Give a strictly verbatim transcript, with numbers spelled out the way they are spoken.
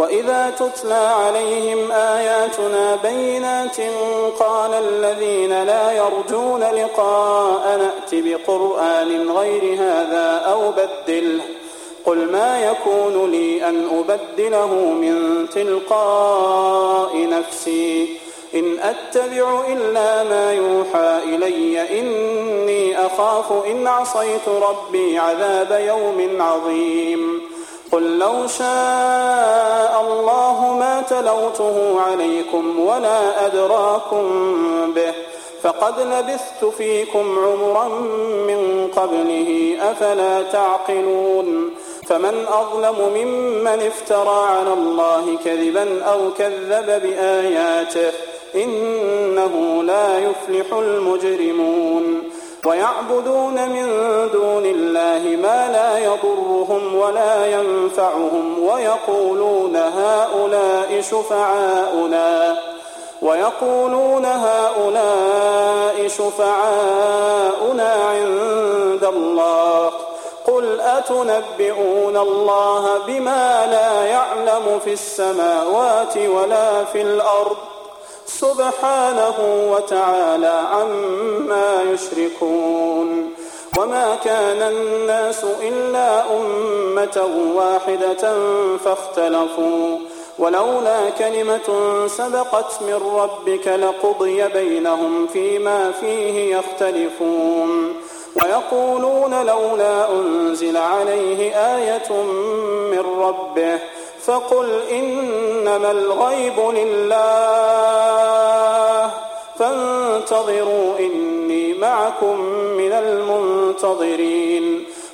وإذا تتلى عليهم آياتنا بينات قال الذين لا يرجون لقاء نأت بقرآن غير هذا أو بدله قل ما يكون لي أن أبدله من تلقاء نفسي إن أتبع إلا ما يوحى إلي إني أخاف إن عصيت ربي عذاب يوم عظيم قل لو شاء الله ما تلوته عليكم ولا أدراكم به فقد لبثت فيكم عمرا من قبله أفلا تعقلون فمن أظلم ممن افترى على الله كذبا أو كذب بآياته إنه لا يفلح المجرمون ويعبدون من دون الله ما لا يضرهم ولا ينفعهم ويقولون هؤلاء شفعاؤنا ويقولون هؤلاء شفعاؤنا عند الله قل أتنبئون الله بما لا يعلم في السماوات ولا في الأرض سبحانه وتعالى عما يشركون وما كان الناس إلا أمة واحدة فاختلفوا ولولا كلمة سبقت من ربك لقضي بينهم فيما فيه يختلفون ويقولون لولا أنزل عليه آية من ربه فقل إنما الغيب لله فانتظروا إني معكم من المنتظرين